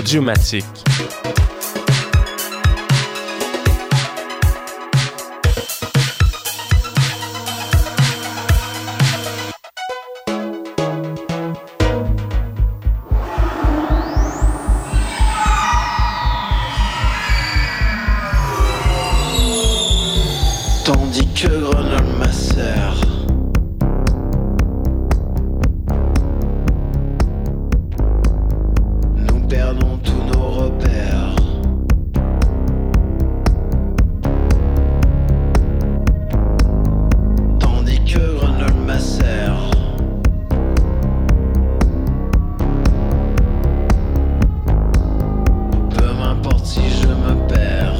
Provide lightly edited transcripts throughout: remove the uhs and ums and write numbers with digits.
Audiomatique. Tandis que Grenoble macère, nous perdons tous nos repères. Tandis que Grenoble macère, peu m'importe si je me perds.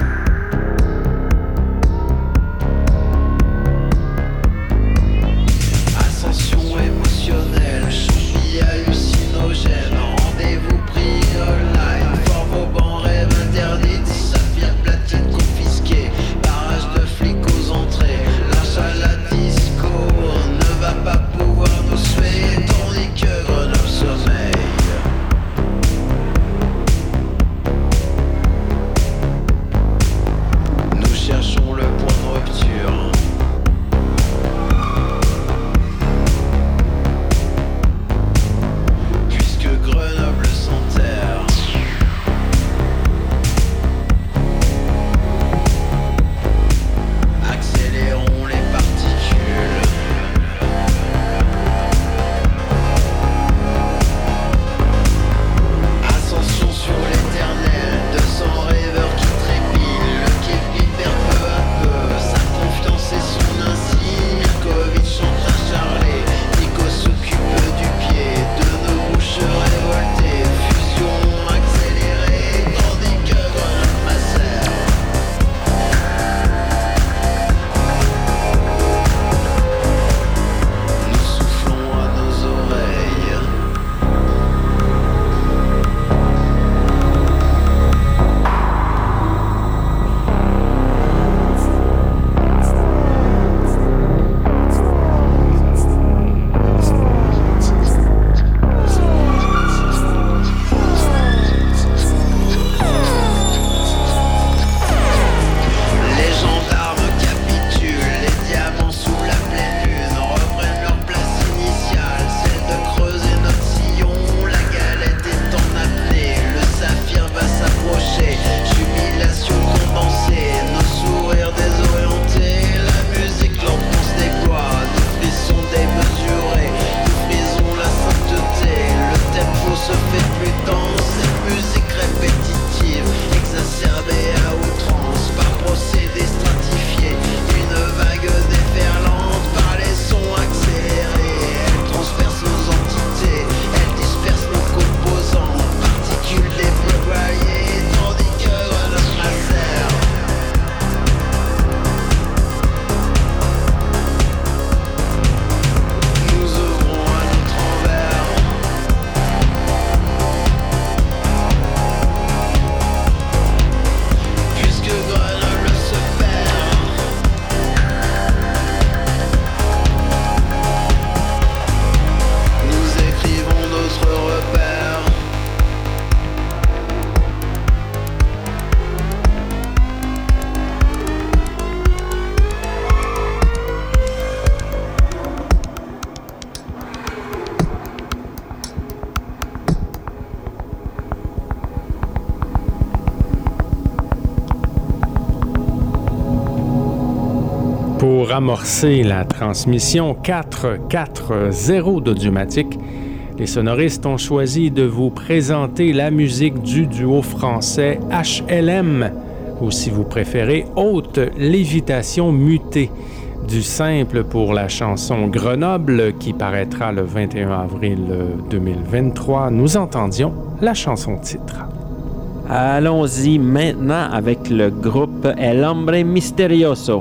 Pour amorcer la transmission 440 d'Audiomatique, les sonoristes ont choisi de vous présenter la musique du duo français HLM, ou si vous préférez, Haute Lévitation Mutée, du simple pour la chanson Grenoble qui paraîtra le 21 avril 2023. Nous entendions la chanson titre. Allons-y maintenant avec le groupe El Hombre Misterioso.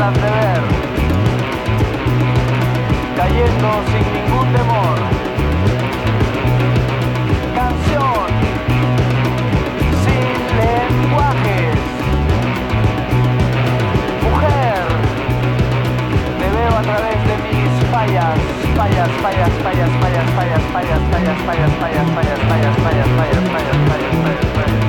ganas de ver, cayendo sin ningún temor. Canción sin lenguajes. Mujer, te veo a través de mis fallas, fallas, fallas, fallas, fallas, fallas, fallas, fallas, fallas, fallas, fallas, fallas, fallas, fallas, fallas, fallas, fallas, fallas.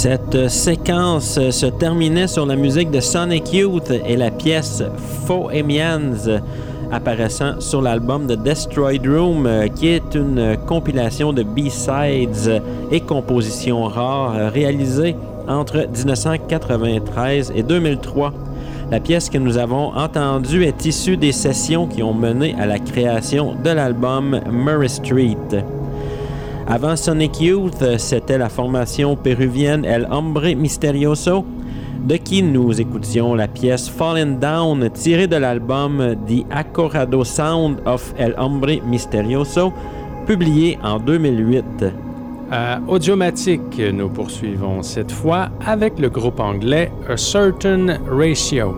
Cette séquence se terminait sur la musique de Sonic Youth et la pièce Faux Emians apparaissant sur l'album The Destroyed Room, qui est une compilation de B-sides et compositions rares réalisées entre 1993 et 2003. La pièce que nous avons entendue est issue des sessions qui ont mené à la création de l'album Murray Street. Avant Sonic Youth, c'était la formation péruvienne El Hombre Misterioso, de qui nous écoutions la pièce Fallen Down, tirée de l'album The Accorado Sound of El Hombre Misterioso, publié en 2008. À Audiomatique, nous poursuivons cette fois avec le groupe anglais A Certain Ratio.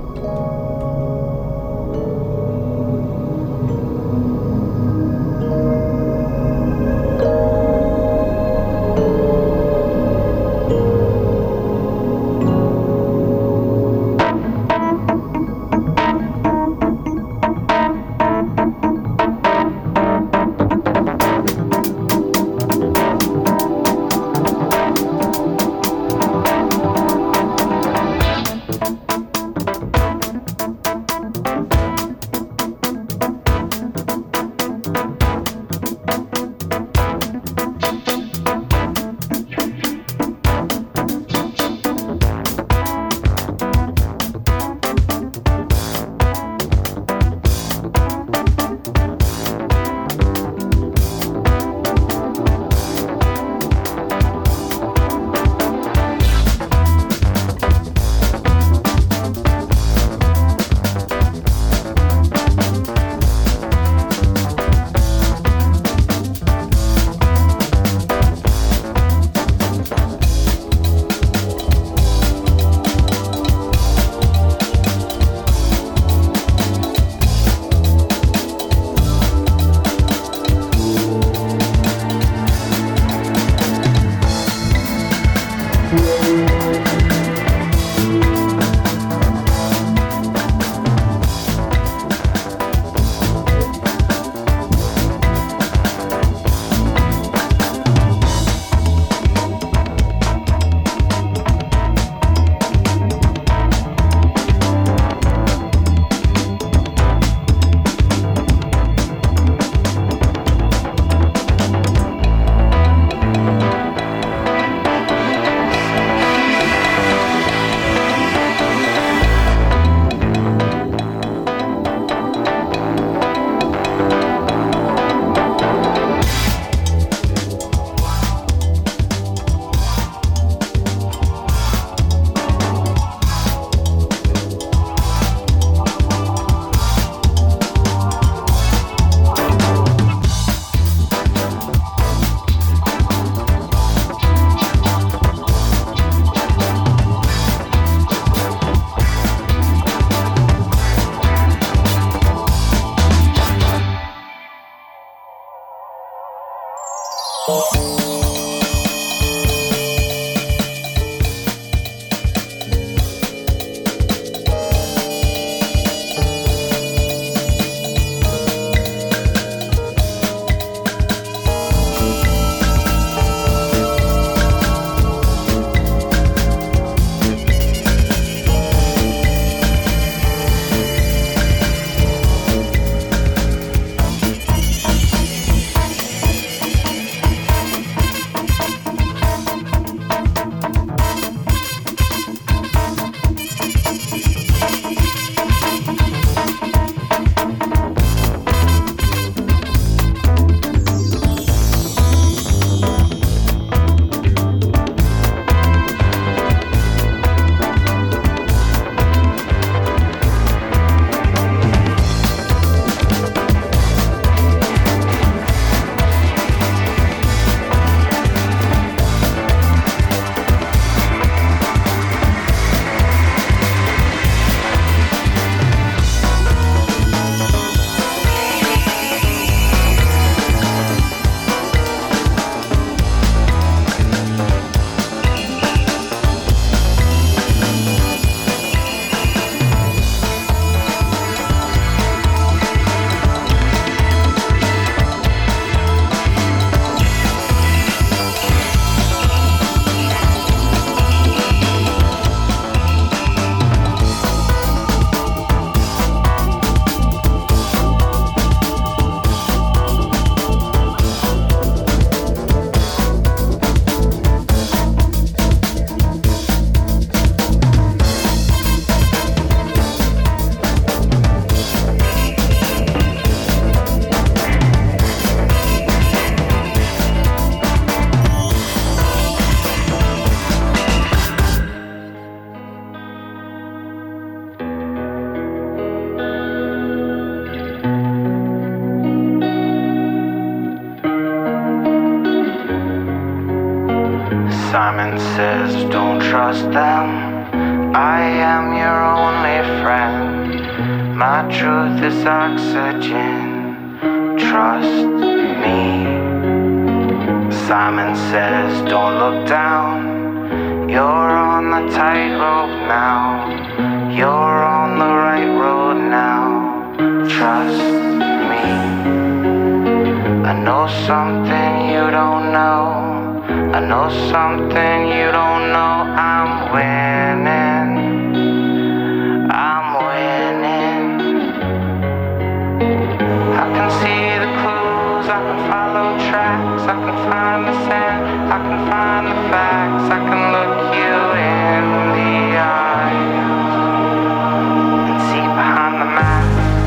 says don't trust them. I am your only friend. My truth is oxygen. Trust me. Simon says don't look down. You're on the tightrope now. You're on the right road now. Trust me. I know something you don't know. I know something you don't know. I'm winning. I'm winning. I can see the clues. I can follow tracks. I can find the sand. I can find the facts. I can look you in the eyes and see behind the mask.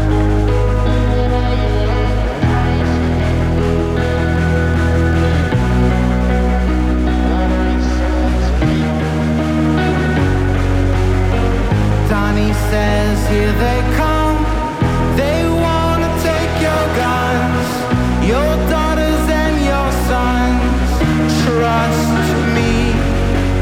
Donnie says, here they come. They wanna take your guns, your daughters and your sons. Trust me.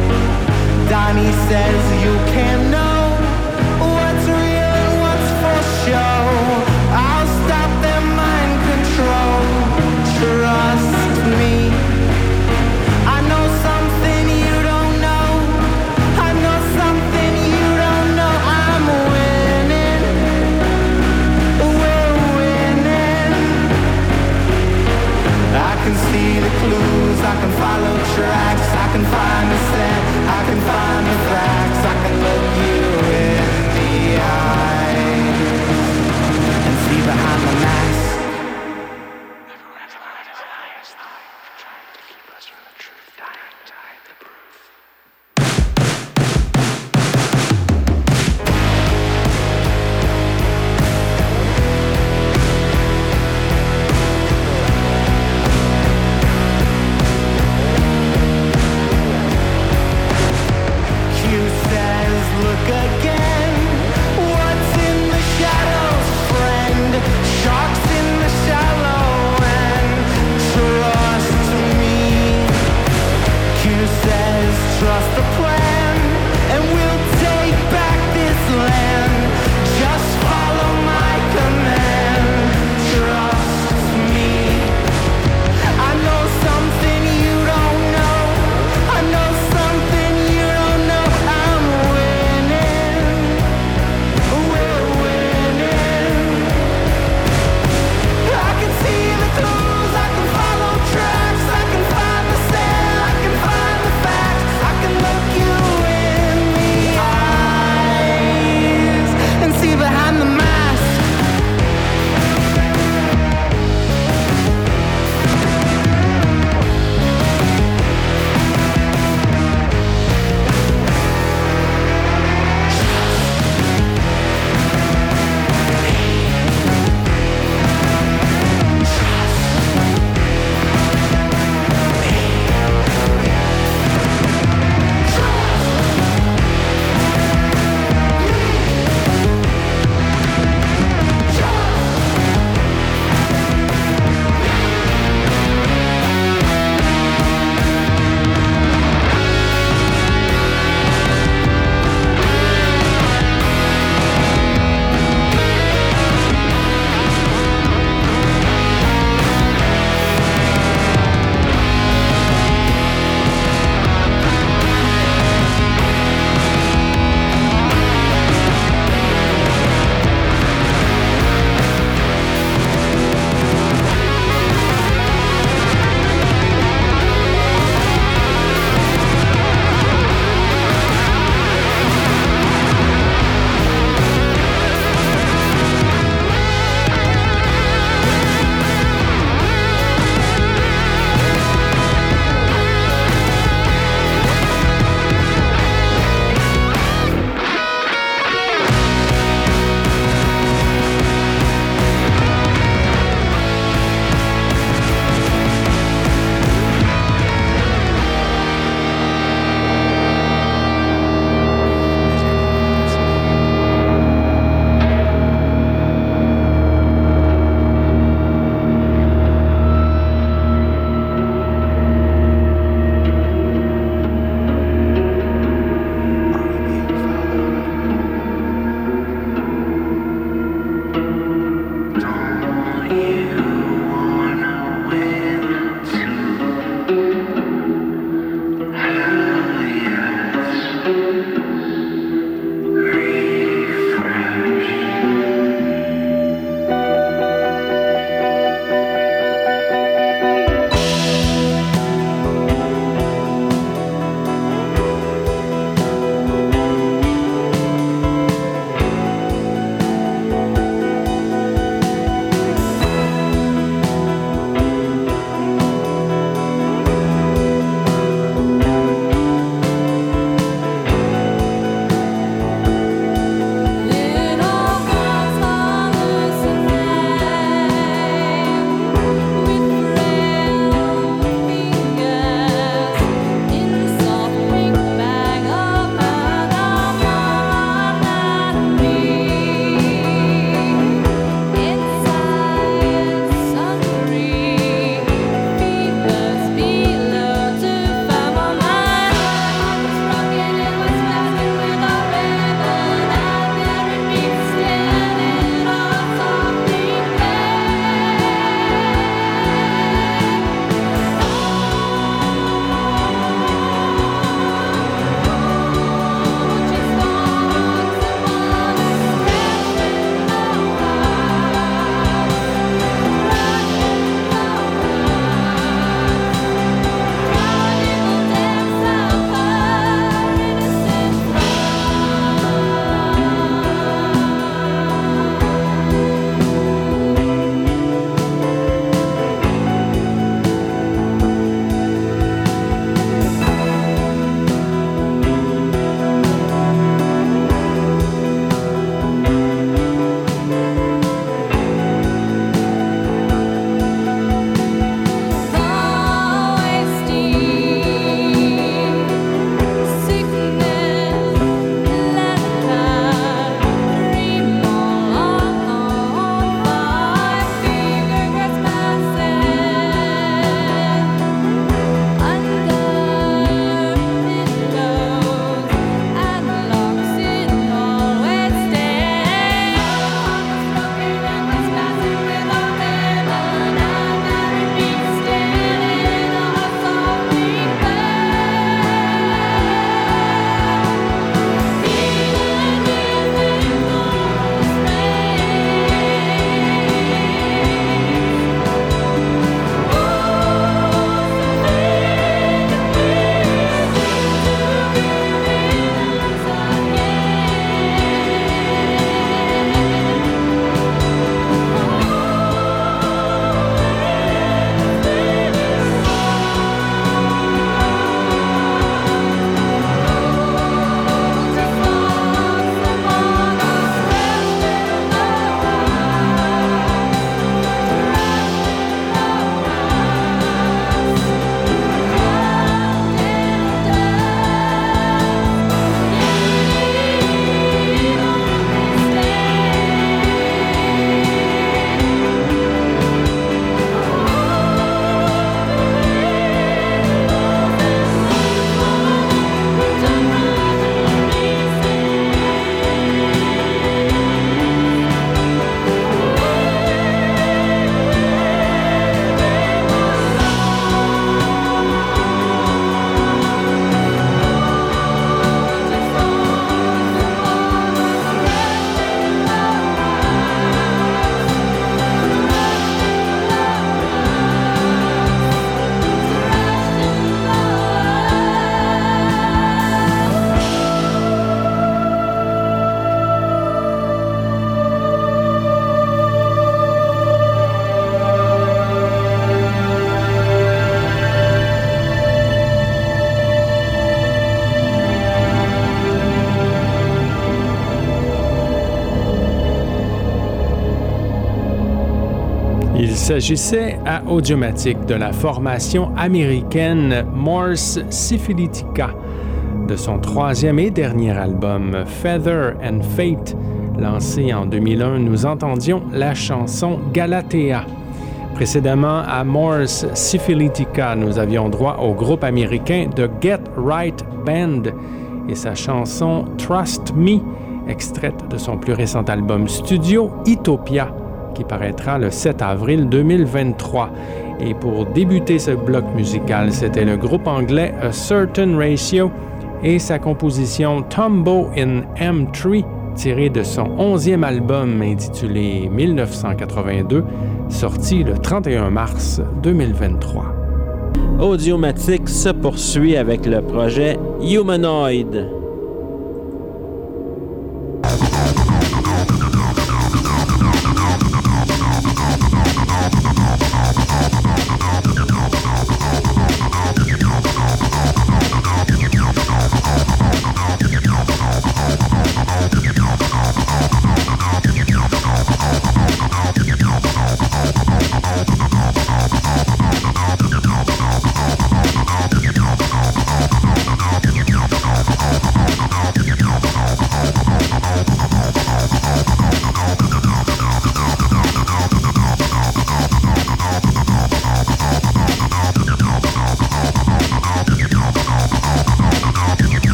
Il s'agissait à Audiomatique de la formation américaine Mors Syphilitica, de son troisième et dernier album Feather and Fate, lancé en 2001. Nous entendions la chanson Galatea. Précédemment, à Mors Syphilitica, nous avions droit au groupe américain The Get Right Band et sa chanson Trust Me, extraite de son plus récent album studio Utopia, qui paraîtra le 7 avril 2023. Et pour débuter ce bloc musical, c'était le groupe anglais A Certain Ratio et sa composition Tombo in M3, tirée de son 11e album intitulé 1982, sorti le 31 mars 2023. Audiomatique se poursuit avec le projet Humanoid.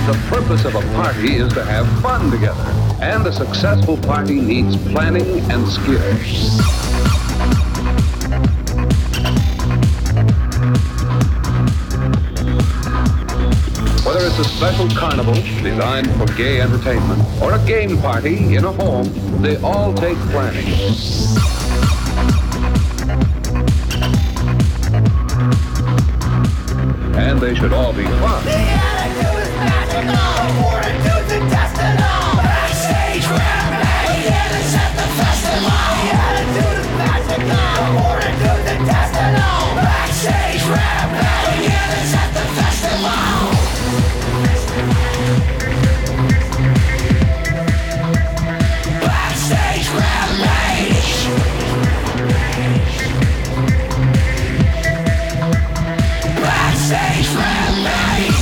The purpose of a party is to have fun together, and a successful party needs planning and skill. Whether it's a special carnival designed for gay entertainment or a game party in a home, they all take planning. And they should all be fun. The attitude is magical, war attitude's intestinal. Backstage rampage, we're here to set the festival. The attitude is magical, war attitude's intestinal. Backstage rampage, we're here to set the festival. Backstage rampage. Backstage rampage.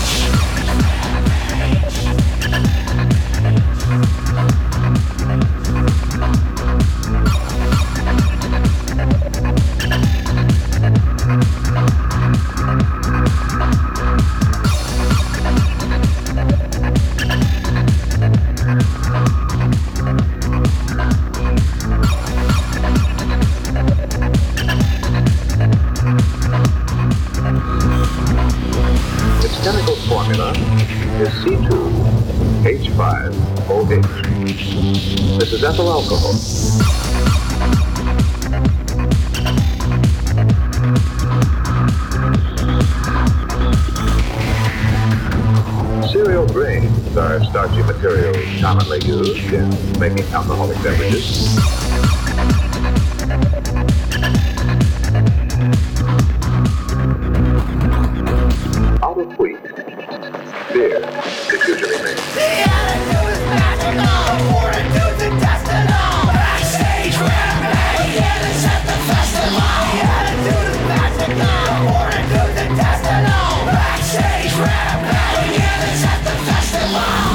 Chemical formula is C2H5OH. This is ethyl alcohol. Cereal grains are starchy materials commonly used in making alcoholic beverages. Out of wheat, beer is usually made. The attitude is magical, war attitude's intestinal. Backstage rampage, we're here to set the festival. The attitude is magical, war attitude's intestinal. Backstage rampage, we're here to set the festival.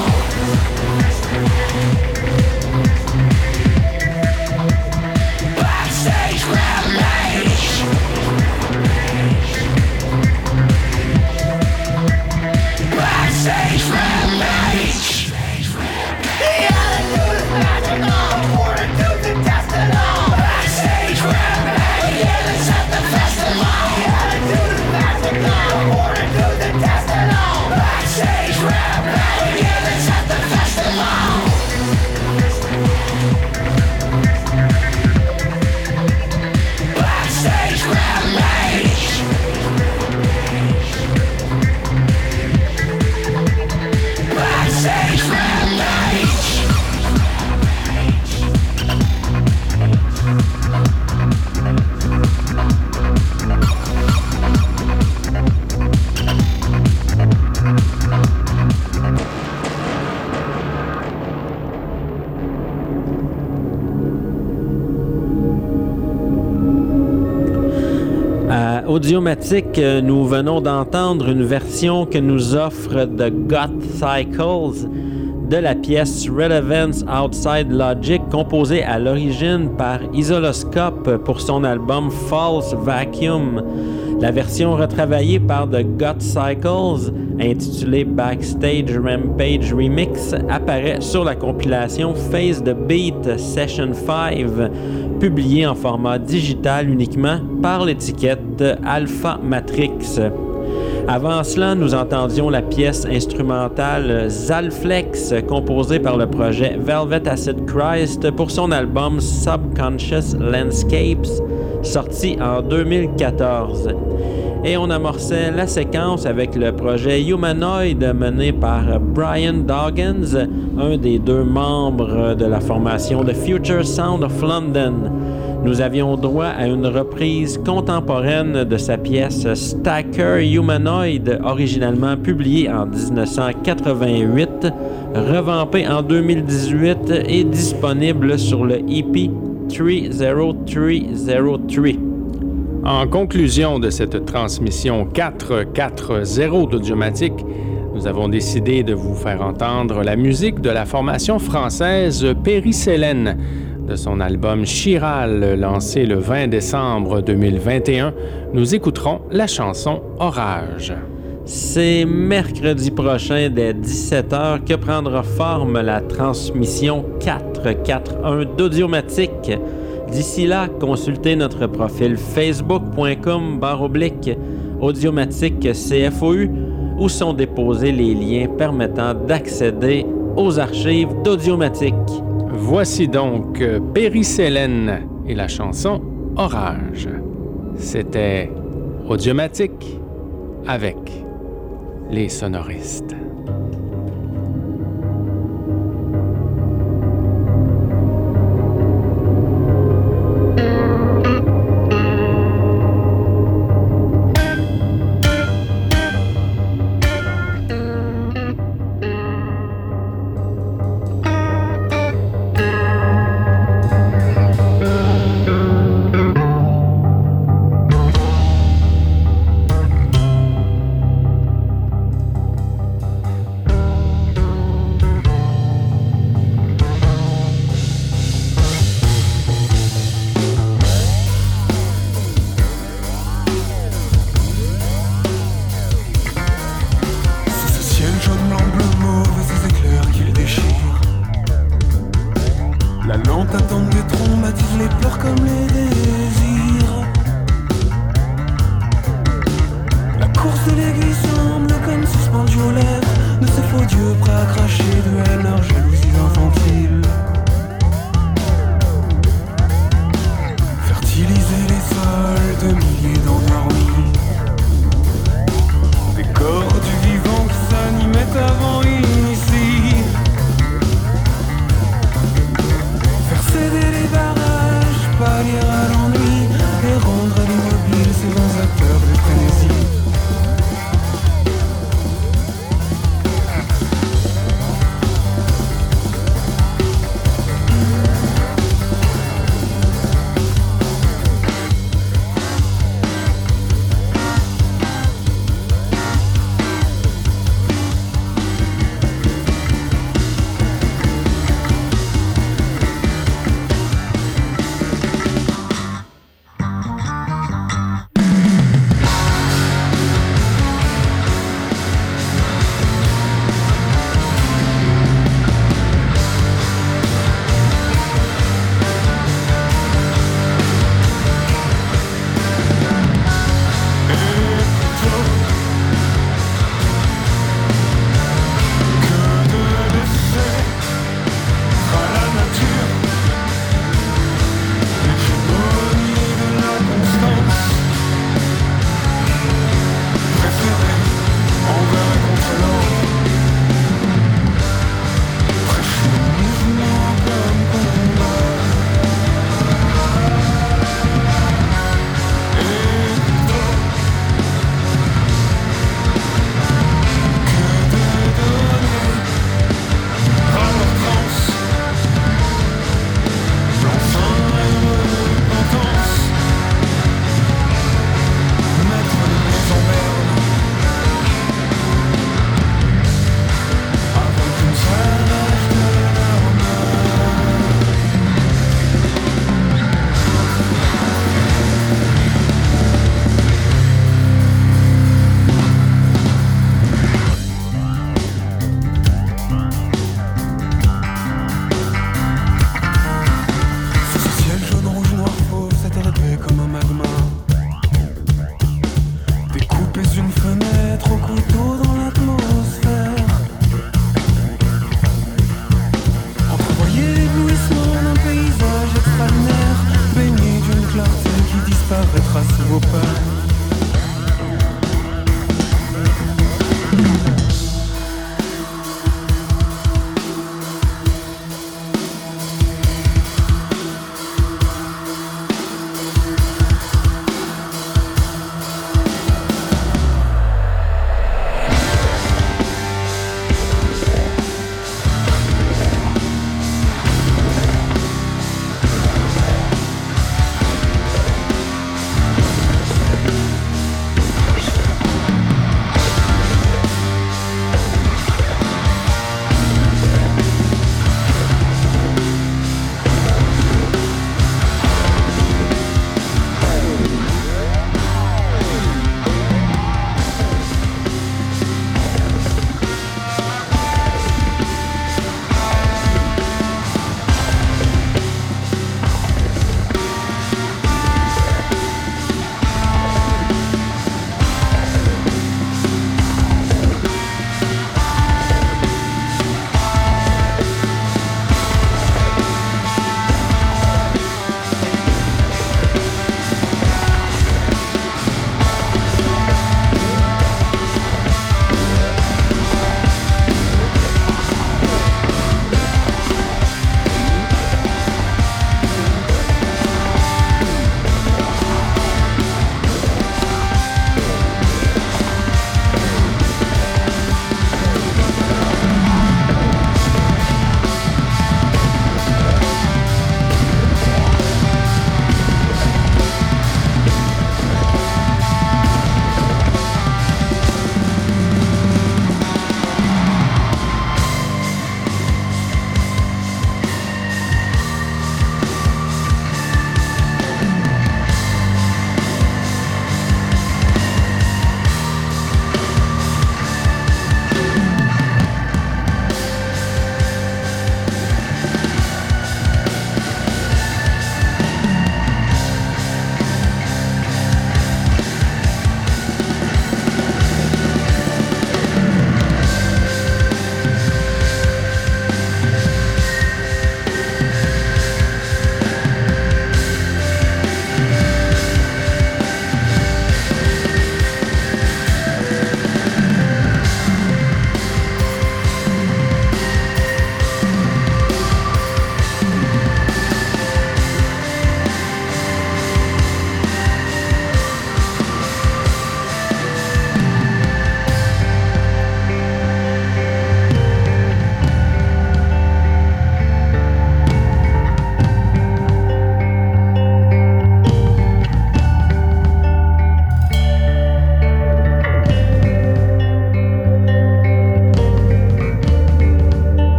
Backstage rampage. Backstage rampage. The attitude is magical, war attitude's intestinal. Backstage rampage, we're here to set the festival. The attitude is magical, war attitude's intestinal. Backstage rampage, we're here to set the festival. Backstage rampage. Backstage rampage. À Audiomatique, nous venons d'entendre une version que nous offre The Goth Cycles de la pièce Relevance Outside Logic, composée à l'origine par Isoloscope pour son album False Vacuum. La version retravaillée par The Goth Cycles, intitulée Backstage Rampage Remix, apparaît sur la compilation Phase the Beat Session 5, publiée en format digital uniquement par l'étiquette Alpha Matrix. Avant cela, nous entendions la pièce instrumentale Zalflex, composée par le projet Velvet Acid Christ pour son album Subconscious Landscapes, sorti en 2014. Et on amorçait la séquence avec le projet Humanoid mené par Brian Doggins, un des deux membres de la formation The Future Sound of London. Nous avions droit à une reprise contemporaine de sa pièce Stacker Humanoid, originalement publiée en 1988, revampée en 2018 et disponible sur le EP 30303. En conclusion de cette transmission 440 d'Audiomatique, nous avons décidé de vous faire entendre la musique de la formation française Péricélène, de son album Chiral, lancé le 20 décembre 2021. Nous écouterons la chanson Orage. C'est mercredi prochain dès 17h que prendra forme la transmission 441 d'Audiomatique. D'ici là, consultez notre profil facebook.com/Audiomatique CFOU où sont déposés les liens permettant d'accéder aux archives d'Audiomatique. Voici donc Péri-Célène et la chanson Orage. C'était Audiomatique avec les sonoristes. De ce faux Dieu prêt à cracher de haine, leur jalousie infantile.